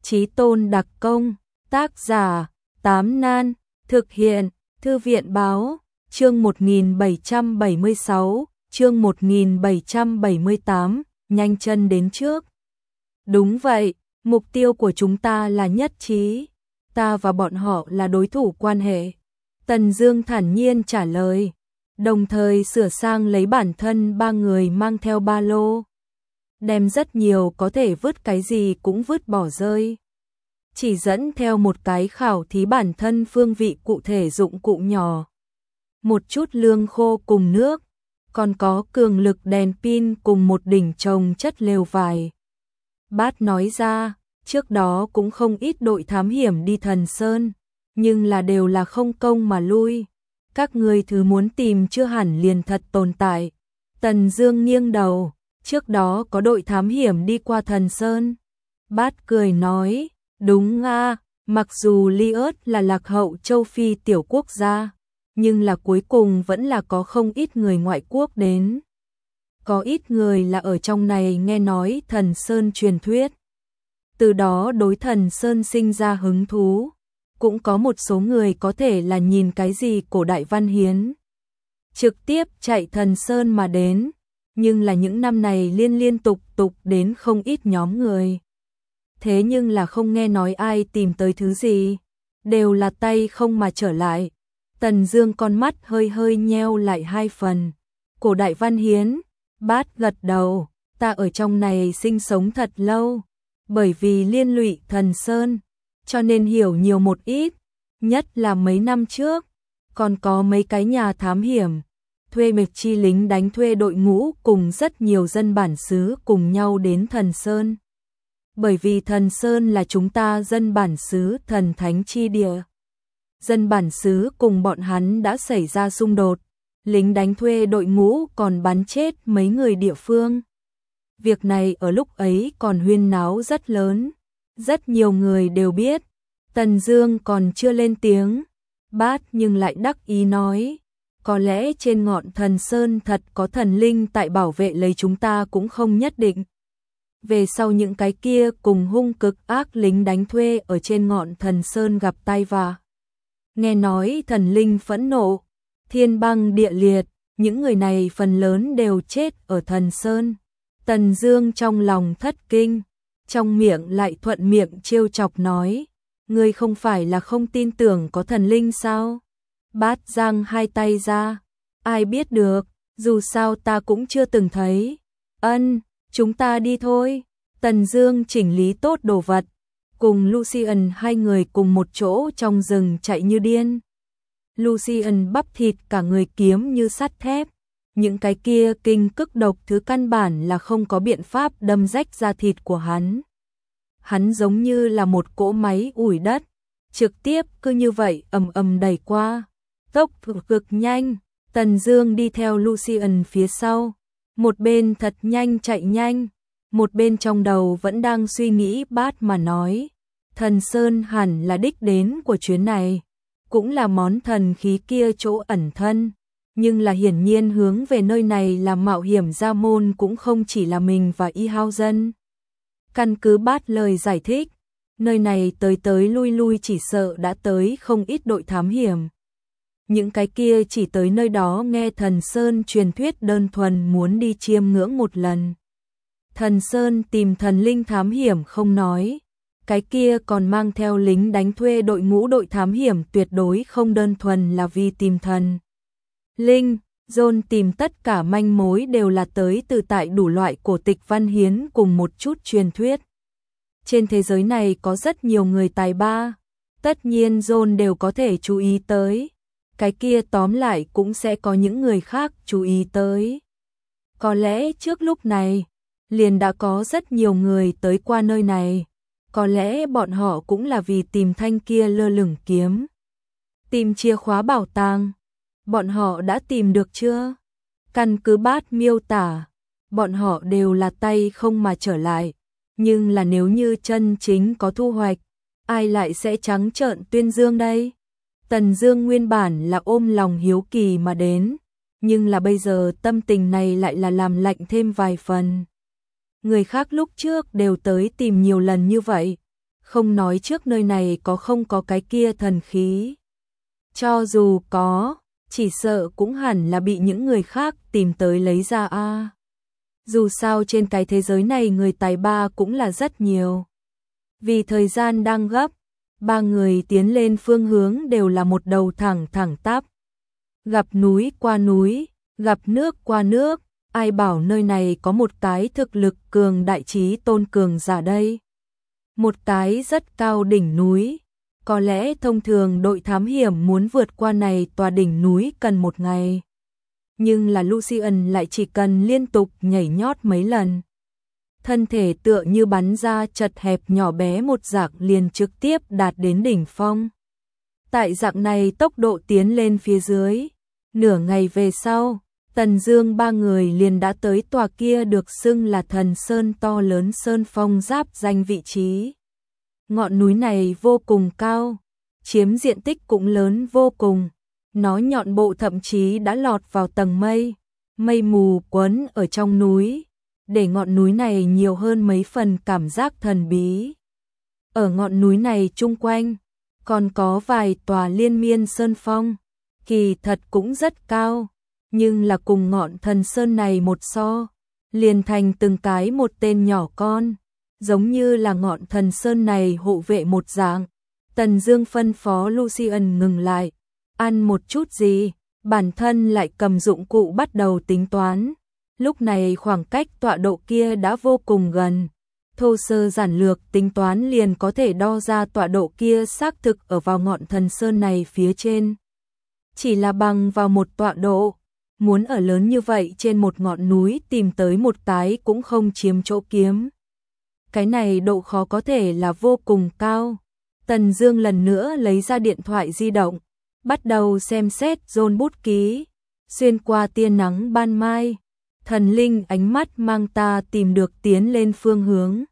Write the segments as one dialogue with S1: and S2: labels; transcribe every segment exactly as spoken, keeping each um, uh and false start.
S1: Chí Tôn đặc công, tác giả, Tám Nan, thực hiện, Thư viện báo, chương một nghìn bảy trăm bảy mươi sáu, chương một nghìn bảy trăm bảy mươi tám, nhanh chân đến trước. Đúng vậy, mục tiêu của chúng ta là nhất trí, ta và bọn họ là đối thủ quan hệ. Tần Dương thản nhiên trả lời, đồng thời sửa sang lấy bản thân ba người mang theo ba lô. Đem rất nhiều có thể vứt cái gì cũng vứt bỏ rơi. Chỉ dẫn theo một cái khảo thí bản thân phương vị cụ thể dụng cụ nhỏ. Một chút lương khô cùng nước, còn có cường lực đèn pin cùng một đỉnh chồng chất lều vải. Bát nói ra, trước đó cũng không ít đội thám hiểm đi Thần Sơn, nhưng là đều là không công mà lui. Các người thứ muốn tìm chưa hẳn liền thật tồn tại. Tần Dương nghiêng đầu, trước đó có đội thám hiểm đi qua Thần Sơn. Bát cười nói, đúng a, mặc dù Liớt là lạc hậu châu Phi tiểu quốc gia, nhưng là cuối cùng vẫn là có không ít người ngoại quốc đến. Có ít người là ở trong này nghe nói Thần Sơn truyền thuyết, từ đó đối Thần Sơn sinh ra hứng thú. Cũng có một số người có thể là nhìn cái gì cổ đại văn hiến, trực tiếp chạy Thần Sơn mà đến, nhưng là những năm này liên liên tục tục đến không ít nhóm người. Thế nhưng là không nghe nói ai tìm tới thứ gì, đều là tay không mà trở lại. Tần Dương con mắt hơi hơi nheo lại hai phần. Cổ đại văn hiến, Bát gật đầu, ta ở trong này sinh sống thật lâu, bởi vì liên lụy Thần Sơn, cho nên hiểu nhiều một ít, nhất là mấy năm trước, còn có mấy cái nhà thám hiểm, thuê mệt chi lính đánh thuê đội ngũ cùng rất nhiều dân bản xứ cùng nhau đến Thần Sơn. Bởi vì Thần Sơn là chúng ta dân bản xứ thần thánh chi địa. Dân bản xứ cùng bọn hắn đã xảy ra xung đột, lính đánh thuê đội ngũ còn bắn chết mấy người địa phương. Việc này ở lúc ấy còn huyên náo rất lớn, rất nhiều người đều biết. Tần Dương còn chưa lên tiếng, Bát nhưng lại đắc ý nói, có lẽ trên ngọn Thần Sơn thật có thần linh tại bảo vệ lấy chúng ta cũng không nhất định. Về sau những cái kia cùng hung cực ác lính đánh thuê ở trên ngọn Thần Sơn gặp tai vạ. Nghe nói thần linh phẫn nộ, thiên băng địa liệt, những người này phần lớn đều chết ở Thần Sơn. Tần Dương trong lòng thất kinh, trong miệng lại thuận miệng trêu chọc nói, ngươi không phải là không tin tưởng có thần linh sao? Bát giang hai tay ra, ai biết được, dù sao ta cũng chưa từng thấy. Ân, chúng ta đi thôi. Tần Dương chỉnh lý tốt đồ vật, cùng Lucian hai người cùng một chỗ trong rừng chạy như điên. Lucian bắp thịt cả người kiếm như sắt thép, những cái kia kinh cức độc thứ căn bản là không có biện pháp đâm rách da thịt của hắn. Hắn giống như là một cỗ máy ủi đất, trực tiếp cứ như vậy ầm ầm đẩy qua, tốc độ cực nhanh. Tần Dương đi theo Lucian phía sau, một bên thật nhanh chạy nhanh, một bên trong đầu vẫn đang suy nghĩ Bát mà nói, Thần Sơn hẳn là đích đến của chuyến này, cũng là món thần khí kia chỗ ẩn thân, nhưng là hiển nhiên hướng về nơi này làm mạo hiểm ra môn cũng không chỉ là mình và Y Hao Dân. Căn cứ Bát lời giải thích, nơi này tới tới lui lui chỉ sợ đã tới không ít đội thám hiểm. Những cái kia chỉ tới nơi đó nghe Thần Sơn truyền thuyết đơn thuần muốn đi chiêm ngưỡng một lần. Thần Sơn tìm thần linh thám hiểm không nói, cái kia còn mang theo lính đánh thuê đội ngũ đội thám hiểm tuyệt đối không đơn thuần là vì tìm thần linh. John tìm tất cả manh mối đều là tới từ tại đủ loại cổ tịch văn hiến cùng một chút truyền thuyết. Trên thế giới này có rất nhiều người tài ba, tất nhiên John đều có thể chú ý tới. Cái kia tóm lại cũng sẽ có những người khác chú ý tới. Có lẽ trước lúc này, liền đã có rất nhiều người tới qua nơi này. Có lẽ bọn họ cũng là vì tìm thanh kia lơ lửng kiếm, tìm chìa khóa bảo tàng. Bọn họ đã tìm được chưa? Căn cứ Bát miêu tả, bọn họ đều là tay không mà trở lại. Nhưng là nếu như chân chính có thu hoạch, ai lại sẽ trắng trợn tuyên dương đây? Tần Dương nguyên bản là ôm lòng hiếu kỳ mà đến, nhưng là bây giờ tâm tình này lại là làm lạnh thêm vài phần. Người khác lúc trước đều tới tìm nhiều lần như vậy, không nói trước nơi này có không có cái kia thần khí. Cho dù có, chỉ sợ cũng hẳn là bị những người khác tìm tới lấy ra a. Dù sao trên cái thế giới này người tài ba cũng là rất nhiều. Vì thời gian đang gấp, ba người tiến lên phương hướng đều là một đầu thẳng thẳng tắp. Gặp núi qua núi, gặp nước qua nước, ai bảo nơi này có một cái thực lực cường đại trí tôn cường giả đây. Một cái rất cao đỉnh núi, có lẽ thông thường đội thám hiểm muốn vượt qua này tòa đỉnh núi cần một ngày. Nhưng là Lucian lại chỉ cần liên tục nhảy nhót mấy lần. Thân thể tựa như bắn ra chật hẹp nhỏ bé một dạng liền trực tiếp đạt đến đỉnh phong. Tại dạng này tốc độ tiến lên phía dưới, nửa ngày về sau, Tần Dương ba người liền đã tới tòa kia được xưng là Thần Sơn to lớn sơn phong giáp danh vị trí. Ngọn núi này vô cùng cao, chiếm diện tích cũng lớn vô cùng. Nó nhọn bộ thậm chí đã lọt vào tầng mây, mây mù quấn ở trong núi, để ngọn núi này nhiều hơn mấy phần cảm giác thần bí. Ở ngọn núi này chung quanh, còn có vài tòa liên miên sơn phong, kỳ thật cũng rất cao, nhưng là cùng ngọn thần sơn này một so, liền thành từng cái một tên nhỏ con, giống như là ngọn thần sơn này hộ vệ một dạng. Tần Dương phân phó Lucian ngừng lại, ăn một chút gì, bản thân lại cầm dụng cụ bắt đầu tính toán. Lúc này khoảng cách tọa độ kia đã vô cùng gần, thô sơ giản lược tính toán liền có thể đo ra tọa độ kia xác thực ở vào ngọn thần sơn này phía trên. Chỉ là bằng vào một tọa độ, muốn ở lớn như vậy trên một ngọn núi tìm tới một cái cũng không chiếm chỗ kiếm. Cái này độ khó có thể là vô cùng cao. Tần Dương lần nữa lấy ra điện thoại di động, bắt đầu xem xét dồn bút ký. Xuyên qua tia nắng ban mai, thần linh ánh mắt mang ta tìm được tiến lên phương hướng.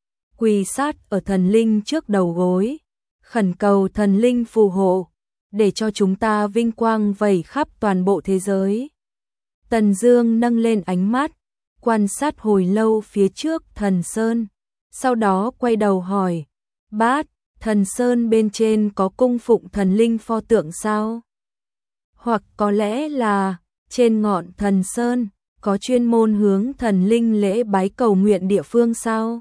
S1: Quỳ sát ở thần linh trước đầu gối, khẩn cầu thần linh phù hộ, để cho chúng ta vinh quang vẩy khắp toàn bộ thế giới. Tần Dương nâng lên ánh mắt, quan sát hồi lâu phía trước thần sơn, sau đó quay đầu hỏi, bát, thần sơn bên trên có cung phụng thần linh pho tượng sao? Hoặc có lẽ là trên ngọn thần sơn có chuyên môn hướng thần linh lễ bái cầu nguyện địa phương sao?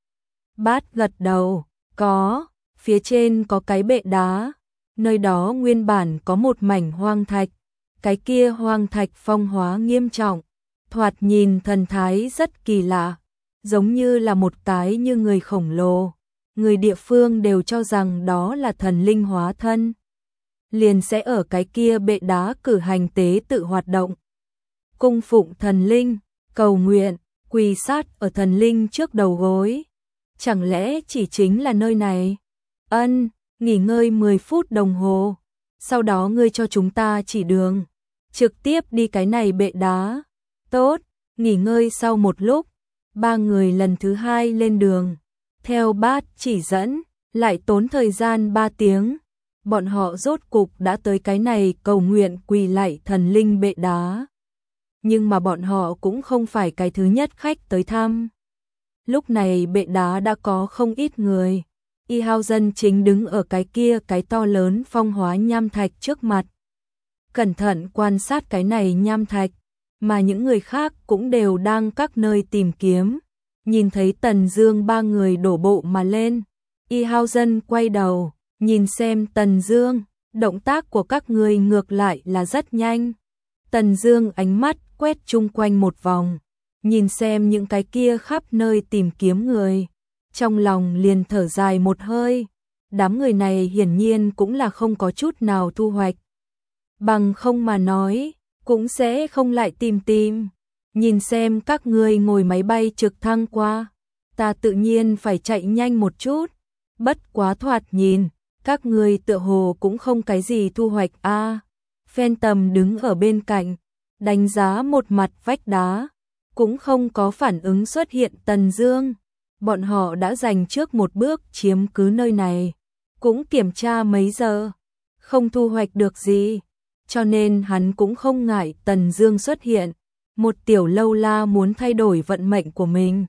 S1: Bát gật đầu, có, phía trên có cái bệ đá, nơi đó nguyên bản có một mảnh hoang thạch, cái kia hoang thạch phong hóa nghiêm trọng, thoạt nhìn thần thái rất kỳ lạ, giống như là một cái như người khổng lồ. Người địa phương đều cho rằng đó là thần linh hóa thân, liền sẽ ở cái kia bệ đá cử hành tế tự hoạt động. Cung phụng thần linh, cầu nguyện, quỳ sát ở thần linh trước đầu gối. Chẳng lẽ chỉ chính là nơi này? Ân, nghỉ ngơi mười phút đồng hồ, sau đó ngươi cho chúng ta chỉ đường, trực tiếp đi cái này bệ đá. Tốt, nghỉ ngơi sau một lúc, ba người lần thứ hai lên đường. Theo bát chỉ dẫn, lại tốn thời gian ba tiếng, bọn họ rốt cục đã tới cái này cầu nguyện quỳ lạy thần linh bệ đá. Nhưng mà bọn họ cũng không phải cái thứ nhất khách tới thăm. Lúc này bệ đá đã có không ít người. Y Hao Dân chính đứng ở cái kia cái to lớn phong hóa nham thạch trước mặt. Cẩn thận quan sát cái này nham thạch, mà những người khác cũng đều đang các nơi tìm kiếm. Nhìn thấy Tần Dương ba người đổ bộ mà lên, Y Hao Dân quay đầu, nhìn xem Tần Dương, động tác của các người ngược lại là rất nhanh. Tần Dương ánh mắt quét chung quanh một vòng, nhìn xem những cái kia khắp nơi tìm kiếm người, trong lòng liền thở dài một hơi. Đám người này hiển nhiên cũng là không có chút nào thu hoạch. Bằng không mà nói, cũng sẽ không lại tìm tìm. Nhìn xem các ngươi ngồi máy bay trực thăng qua, ta tự nhiên phải chạy nhanh một chút. Bất quá thoạt nhìn, các ngươi tựa hồ cũng không cái gì thu hoạch a. À, Phantom đứng ở bên cạnh, đánh giá một mặt vách đá, cũng không có phản ứng xuất hiện Tần Dương. Bọn họ đã giành trước một bước chiếm cứ nơi này, cũng kiểm tra mấy giờ, không thu hoạch được gì, cho nên hắn cũng không ngại Tần Dương xuất hiện. Một tiểu lâu la muốn thay đổi vận mệnh của mình,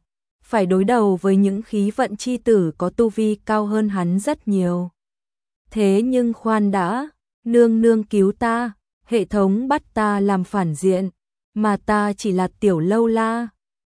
S1: phải đối đầu với những khí vận chi tử có tu vi cao hơn hắn rất nhiều. Thế nhưng khoan đã, nương nương cứu ta, hệ thống bắt ta làm phản diện, mà ta chỉ là tiểu lâu la,